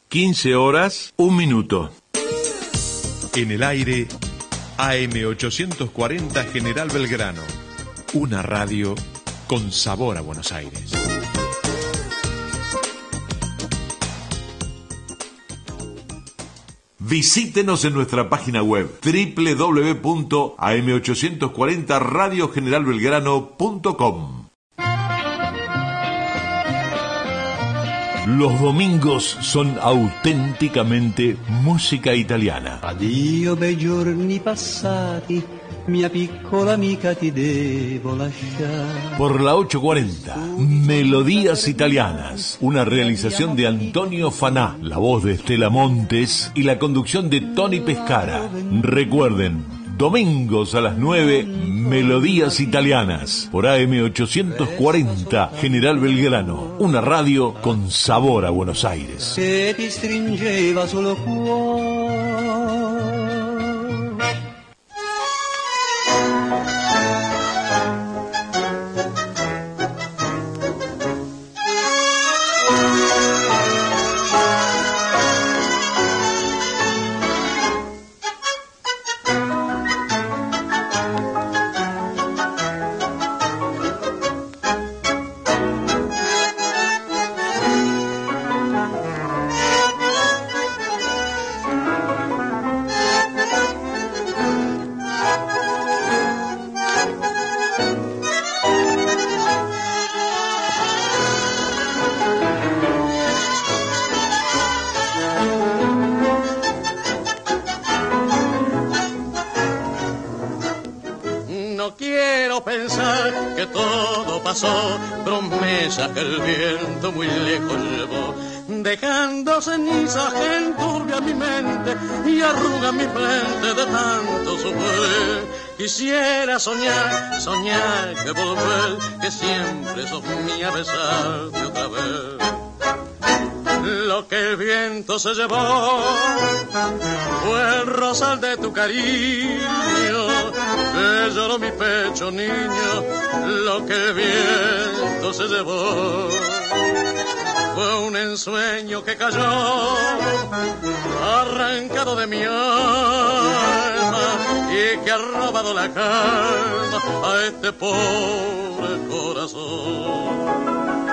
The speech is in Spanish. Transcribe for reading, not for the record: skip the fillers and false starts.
15 horas, 1 minuto. En el aire, AM840 General Belgrano. Una radio con sabor a Buenos Aires. Visítenos en nuestra página web www.am840radiogeneralbelgrano.com. Los domingos son auténticamente música italiana. Addio bei giorni passati, mia piccola amica ti devo lasciare. Por la 840, Melodías Italianas, una realización de Antonio Faná, la voz de Estela Montes y la conducción de Tony Pescara. Recuerden, domingos a las 9, Melodías Italianas, por AM840 General Belgrano, una radio con sabor a Buenos Aires. Se ti stringeva solo cuore. Promesa que el viento muy lejos llevó, dejando cenizas que enturbia mi mente y arruga mi frente de tanto sufrir. Quisiera soñar, soñar que volver, que siempre sos mía, besarte otra vez. Lo que el viento se llevó fue el rosal de tu cariño, que lloró mi pecho, niño. Lo que el viento se llevó fue un ensueño que cayó, arrancado de mi alma, y que ha robado la calma a este pobre corazón.